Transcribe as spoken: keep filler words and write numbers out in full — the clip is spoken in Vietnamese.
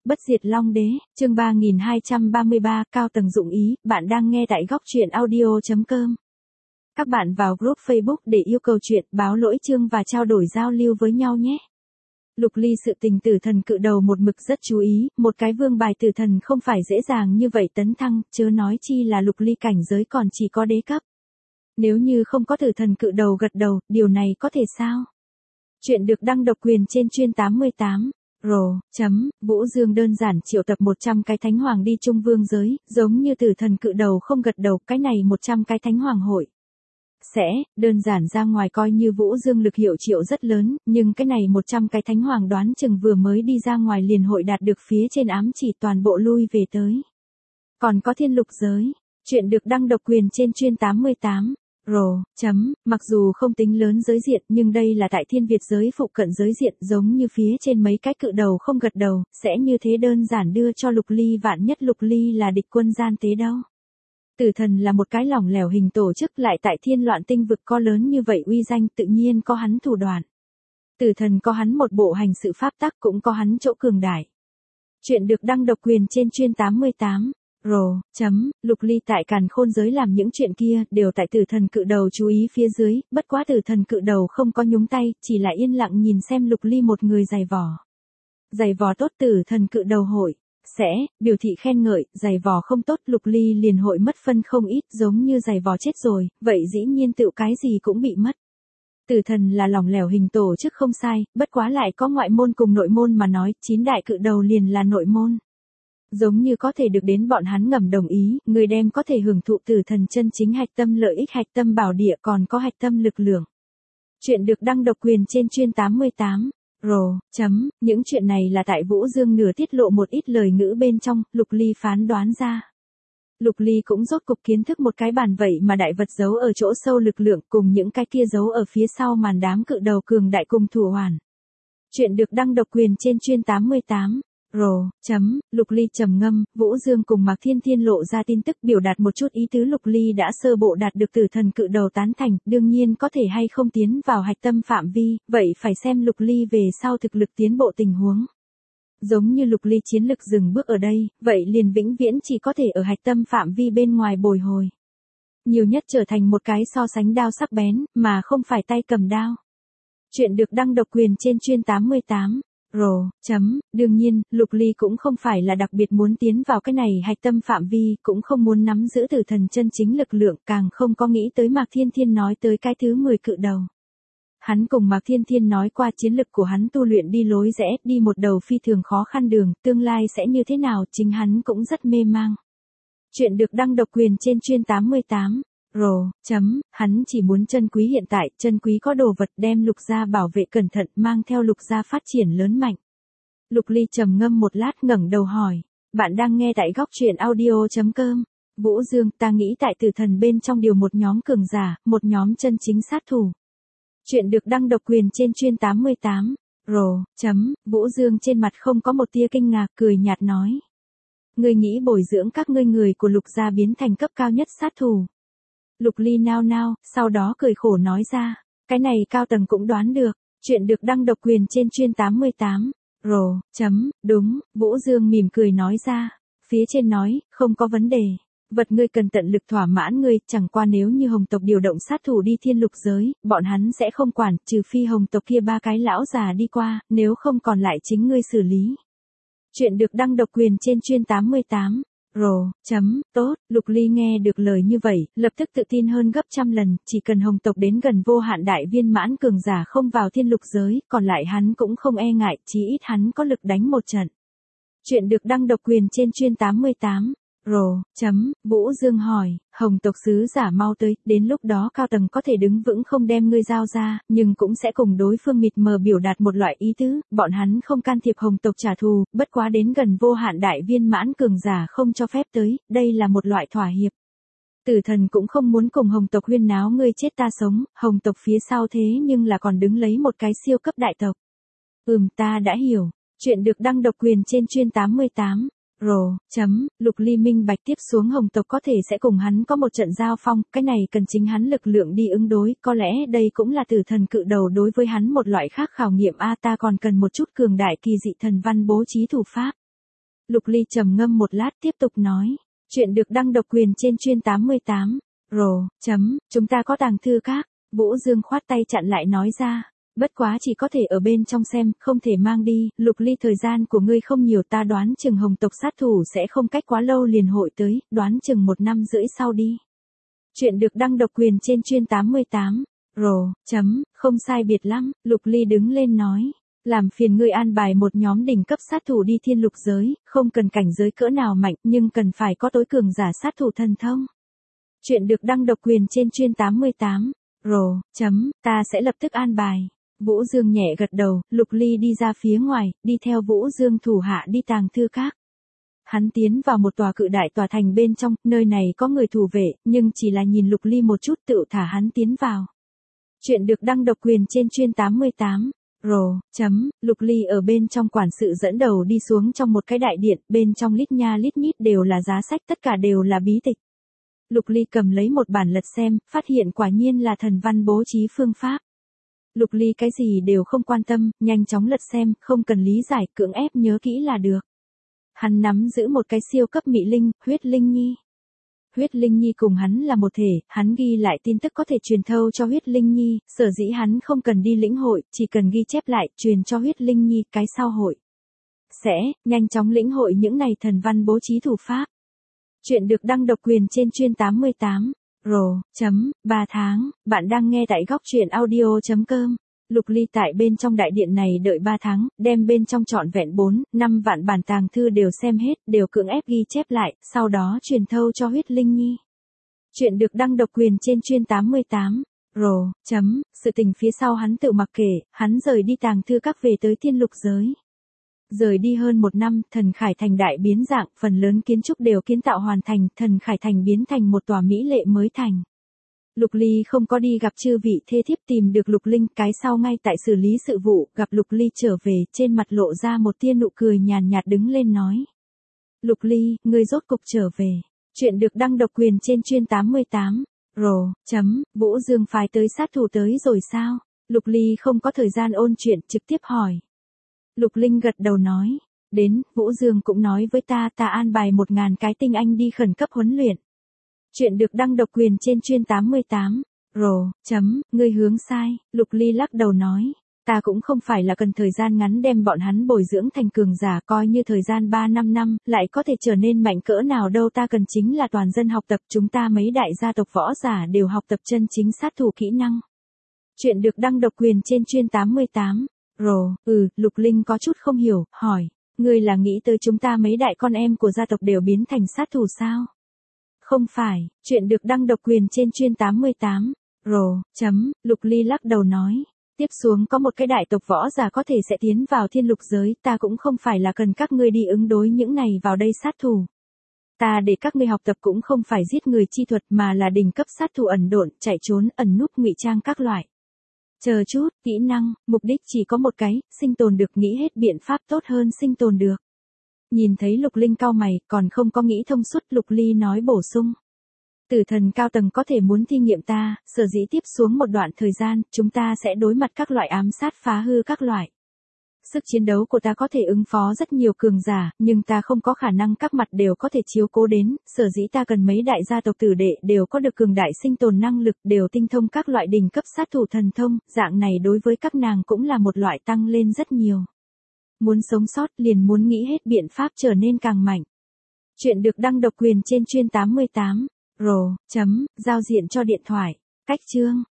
Bất diệt Long Đế, chương ba nghìn hai trăm ba mươi ba, cao tầng dụng ý, bạn đang nghe tại góc truyện audio chấm com. Các bạn vào group Facebook để yêu cầu chuyện, báo lỗi chương và trao đổi giao lưu với nhau nhé. Lục Ly sự tình tử thần cự đầu một mực rất chú ý, một cái vương bài tử thần không phải dễ dàng như vậy tấn thăng, chớ nói chi là Lục Ly cảnh giới còn chỉ có đế cấp. Nếu như không có tử thần cự đầu gật đầu, điều này có thể sao? Chuyện được đăng độc quyền trên chuyên tám mươi tám. Rồ, chấm, Vũ Dương đơn giản triệu tập một trăm cái thánh hoàng đi trung vương giới, giống như tử thần cự đầu không gật đầu, cái này một trăm cái thánh hoàng hội. Sẽ, đơn giản ra ngoài coi như Vũ Dương lực hiệu triệu rất lớn, nhưng cái này một trăm cái thánh hoàng đoán chừng vừa mới đi ra ngoài liền hội đạt được phía trên ám chỉ toàn bộ lui về tới. Còn có thiên lục giới, chuyện được đăng độc quyền trên chuyên tám mươi tám. Rồ, chấm, mặc dù không tính lớn giới diện nhưng đây là tại thiên Việt giới phụ cận giới diện giống như phía trên mấy cái cự đầu không gật đầu, sẽ như thế đơn giản đưa cho Lục Ly vạn nhất Lục Ly là địch quân gian tế đâu. Tử thần là một cái lỏng lẻo hình tổ chức lại tại thiên loạn tinh vực có lớn như vậy uy danh tự nhiên có hắn thủ đoạn. Tử thần có hắn một bộ hành sự pháp tắc cũng có hắn chỗ cường đại. Chuyện được đăng độc quyền trên chuyên tám mươi tám. Rồ, chấm, Lục Ly tại càn khôn giới làm những chuyện kia đều tại tử thần cự đầu chú ý phía dưới, bất quá tử thần cự đầu không có nhúng tay, chỉ là yên lặng nhìn xem Lục Ly một người giày vò. Giày vò tốt tử thần cự đầu hội, sẽ, biểu thị khen ngợi, giày vò không tốt Lục Ly liền hội mất phân không ít giống như giày vò chết rồi, vậy dĩ nhiên tự cái gì cũng bị mất. Tử thần là lỏng lẻo hình tổ chức không sai, bất quá lại có ngoại môn cùng nội môn mà nói, chín đại cự đầu liền là nội môn. Giống như có thể được đến bọn hắn ngầm đồng ý, người đem có thể hưởng thụ tử thần chân chính hạch tâm lợi ích hạch tâm bảo địa còn có hạch tâm lực lượng. Chuyện được đăng độc quyền trên chuyên tám mươi tám. Rồ, chấm, những chuyện này là tại Vũ Dương nửa tiết lộ một ít lời ngữ bên trong, Lục Ly phán đoán ra. Lục Ly cũng rốt cục kiến thức một cái bản vậy mà đại vật giấu ở chỗ sâu lực lượng cùng những cái kia giấu ở phía sau màn đám cự đầu cường đại cùng thủ hoàn. Chuyện được đăng độc quyền trên chuyên tám mươi tám. Rồ, chấm, Lục Ly trầm ngâm, Vũ Dương cùng Mạc Thiên Thiên lộ ra tin tức biểu đạt một chút ý tứ Lục Ly đã sơ bộ đạt được tử thần cự đầu tán thành, đương nhiên có thể hay không tiến vào hạch tâm phạm vi, vậy phải xem Lục Ly về sau thực lực tiến bộ tình huống. Giống như Lục Ly chiến lực dừng bước ở đây, vậy liền vĩnh viễn chỉ có thể ở hạch tâm phạm vi bên ngoài bồi hồi. Nhiều nhất trở thành một cái so sánh đao sắc bén, mà không phải tay cầm đao. Chuyện được đăng độc quyền trên chuyên tám mươi tám. Rồ, chấm, đương nhiên, Lục Ly cũng không phải là đặc biệt muốn tiến vào cái này hạch tâm phạm vi, cũng không muốn nắm giữ tử thần chân chính lực lượng, càng không có nghĩ tới Mạc Thiên Thiên nói tới cái thứ mười cự đầu. Hắn cùng Mạc Thiên Thiên nói qua chiến lực của hắn tu luyện đi lối rẽ, đi một đầu phi thường khó khăn đường, tương lai sẽ như thế nào, chính hắn cũng rất mê mang. Chuyện được đăng độc quyền trên chuyên tám mươi tám. Rồ, chấm, hắn chỉ muốn chân quý hiện tại, chân quý có đồ vật đem Lục gia bảo vệ cẩn thận mang theo Lục gia phát triển lớn mạnh. Lục Ly trầm ngâm một lát ngẩng đầu hỏi, bạn đang nghe tại góc truyện audio chấm com. Vũ Dương, ta nghĩ tại tử thần bên trong điều một nhóm cường giả, một nhóm chân chính sát thủ. Chuyện được đăng độc quyền trên chuyên tám mươi tám. Rồ, chấm, Vũ Dương trên mặt không có một tia kinh ngạc cười nhạt nói. Ngươi nghĩ bồi dưỡng các ngươi người của Lục gia biến thành cấp cao nhất sát thủ. Lục Ly nao nao, sau đó cười khổ nói ra, cái này cao tầng cũng đoán được, chuyện được đăng độc quyền trên chuyên tám mươi tám. Rồ, chấm, đúng, Vũ Dương mỉm cười nói ra, phía trên nói, không có vấn đề, vật ngươi cần tận lực thỏa mãn ngươi, chẳng qua nếu như Hồng tộc điều động sát thủ đi thiên lục giới, bọn hắn sẽ không quản, trừ phi Hồng tộc kia ba cái lão già đi qua, nếu không còn lại chính ngươi xử lý. Chuyện được đăng độc quyền trên chuyên tám mươi tám. Rồ, chấm, tốt, Lục Ly nghe được lời như vậy, lập tức tự tin hơn gấp trăm lần, chỉ cần Hồng tộc đến gần vô hạn đại viên mãn cường giả không vào thiên lục giới, còn lại hắn cũng không e ngại, chí ít hắn có lực đánh một trận. Chuyện được đăng độc quyền trên chuyên tám mươi tám. Rồ, chấm, Vũ Dương hỏi, Hồng tộc sứ giả mau tới, đến lúc đó cao tầng có thể đứng vững không đem ngươi giao ra, nhưng cũng sẽ cùng đối phương mịt mờ biểu đạt một loại ý tứ, bọn hắn không can thiệp Hồng tộc trả thù, bất quá đến gần vô hạn đại viên mãn cường giả không cho phép tới, đây là một loại thỏa hiệp. Tử thần cũng không muốn cùng Hồng tộc huyên náo ngươi chết ta sống, Hồng tộc phía sau thế nhưng là còn đứng lấy một cái siêu cấp đại tộc. Ừm, ta đã hiểu. Chuyện được đăng độc quyền trên chuyên tám mươi tám. Rồ, chấm, Lục Ly minh bạch tiếp xuống Hồng tộc có thể sẽ cùng hắn có một trận giao phong, cái này cần chính hắn lực lượng đi ứng đối, có lẽ đây cũng là tử thần cự đầu đối với hắn một loại khác khảo nghiệm a ta còn cần một chút cường đại kỳ dị thần văn bố trí thủ pháp. Lục Ly trầm ngâm một lát tiếp tục nói. Chuyện được đăng độc quyền trên chuyên tám mươi tám. Rồ, chấm, chúng ta có tàng thư các. Vũ Dương khoát tay chặn lại nói ra. Bất quá chỉ có thể ở bên trong xem, không thể mang đi. Lục Ly, thời gian của ngươi không nhiều, ta đoán chừng Hồng tộc sát thủ sẽ không cách quá lâu liền hội tới, đoán chừng một năm rưỡi sau đi. Chuyện được đăng độc quyền trên chuyên tám mươi tám. Rồ, chấm, không sai biệt lắm. Lục Ly đứng lên nói. Làm phiền ngươi an bài một nhóm đỉnh cấp sát thủ đi thiên lục giới, không cần cảnh giới cỡ nào mạnh nhưng cần phải có tối cường giả sát thủ thần thông. Chuyện được đăng độc quyền trên chuyên tám mươi tám. Rồ, chấm, ta sẽ lập tức an bài. Vũ Dương nhẹ gật đầu, Lục Ly đi ra phía ngoài, đi theo Vũ Dương thủ hạ đi tàng thư các. Hắn tiến vào một tòa cự đại tòa thành bên trong, nơi này có người thủ vệ, nhưng chỉ là nhìn Lục Ly một chút tự thả hắn tiến vào. Chuyện được đăng độc quyền trên chuyên tám mươi tám. Rồ, chấm, Lục Ly ở bên trong quản sự dẫn đầu đi xuống trong một cái đại điện, bên trong lít nha lít nhít đều là giá sách, tất cả đều là bí tịch. Lục Ly cầm lấy một bản lật xem, phát hiện quả nhiên là thần văn bố trí phương pháp. Lục Ly cái gì đều không quan tâm, nhanh chóng lật xem, không cần lý giải, cưỡng ép nhớ kỹ là được. Hắn nắm giữ một cái siêu cấp mị linh, huyết linh nhi. Huyết linh nhi cùng hắn là một thể, hắn ghi lại tin tức có thể truyền thâu cho huyết linh nhi, sở dĩ hắn không cần đi lĩnh hội, chỉ cần ghi chép lại, truyền cho huyết linh nhi, cái sau hội. Sẽ, nhanh chóng lĩnh hội những này thần văn bố trí thủ pháp. Chuyện được đăng độc quyền trên chuyên tám mươi tám. Rồ, chấm, ba tháng, bạn đang nghe tại góc truyện audio.com. Lục Ly tại bên trong đại điện này đợi ba tháng, đem bên trong trọn vẹn bốn, năm vạn bản tàng thư đều xem hết, đều cưỡng ép ghi chép lại, sau đó truyền thâu cho huyết linh nhi. Chuyện được đăng độc quyền trên chuyên tám mươi tám. Rồ, chấm, sự tình phía sau hắn tự mặc kệ, hắn rời đi tàng thư các về tới thiên lục giới. Rời đi hơn một năm, thần Khải Thành đại biến dạng, phần lớn kiến trúc đều kiến tạo hoàn thành, thần Khải Thành biến thành một tòa mỹ lệ mới thành. Lục Ly không có đi gặp chư vị thê thiếp tìm được Lục Linh, cái sau ngay tại xử lý sự vụ, gặp Lục Ly trở về, trên mặt lộ ra một tia nụ cười nhàn nhạt đứng lên nói. Lục Ly, ngươi rốt cục trở về. Chuyện được đăng độc quyền trên chuyên tám mươi tám. Rồ, chấm, Vũ Dương phái tới sát thủ tới rồi sao? Lục Ly không có thời gian ôn chuyện, trực tiếp hỏi. Lục Linh gật đầu nói. Đến, Vũ Dương cũng nói với ta, ta an bài một ngàn cái tinh anh đi khẩn cấp huấn luyện. Chuyện được đăng độc quyền trên chuyên tám mươi tám. Rồ, chấm, ngươi hướng sai. Lục Ly lắc đầu nói. Ta cũng không phải là cần thời gian ngắn đem bọn hắn bồi dưỡng thành cường giả, coi như thời gian ba năm năm, lại có thể trở nên mạnh cỡ nào đâu, ta cần chính là toàn dân học tập, chúng ta mấy đại gia tộc võ giả đều học tập chân chính sát thủ kỹ năng. Chuyện được đăng độc quyền trên chuyên tám mươi tám. Rồ, ừ, Lục Linh có chút không hiểu, hỏi, ngươi là nghĩ tới chúng ta mấy đại con em của gia tộc đều biến thành sát thủ sao? Không phải, chuyện được đăng độc quyền trên chuyên tám mươi tám. Rồ, chấm, Lục Ly lắc đầu nói. Tiếp xuống có một cái đại tộc võ giả có thể sẽ tiến vào thiên lục giới, ta cũng không phải là cần các ngươi đi ứng đối những này vào đây sát thủ. Ta để các ngươi học tập cũng không phải giết người chi thuật mà là đỉnh cấp sát thủ ẩn độn, chạy trốn, ẩn núp, ngụy trang các loại. Chờ chút, kỹ năng, mục đích chỉ có một cái, sinh tồn được, nghĩ hết biện pháp tốt hơn sinh tồn được. Nhìn thấy Lục Linh cau mày, còn không có nghĩ thông suốt, Lục Ly nói bổ sung. Tử thần cao tầng có thể muốn thi nghiệm ta, sở dĩ tiếp xuống một đoạn thời gian, chúng ta sẽ đối mặt các loại ám sát phá hư các loại. Sức chiến đấu của ta có thể ứng phó rất nhiều cường giả, nhưng ta không có khả năng các mặt đều có thể chiếu cố đến, sở dĩ ta cần mấy đại gia tộc tử đệ đều có được cường đại sinh tồn năng lực, đều tinh thông các loại đỉnh cấp sát thủ thần thông, dạng này đối với các nàng cũng là một loại tăng lên rất nhiều. Muốn sống sót liền muốn nghĩ hết biện pháp trở nên càng mạnh. Chuyện được đăng độc quyền trên chuyên tám mươi tám. Rồ, chấm, giao diện cho điện thoại. Cách chương.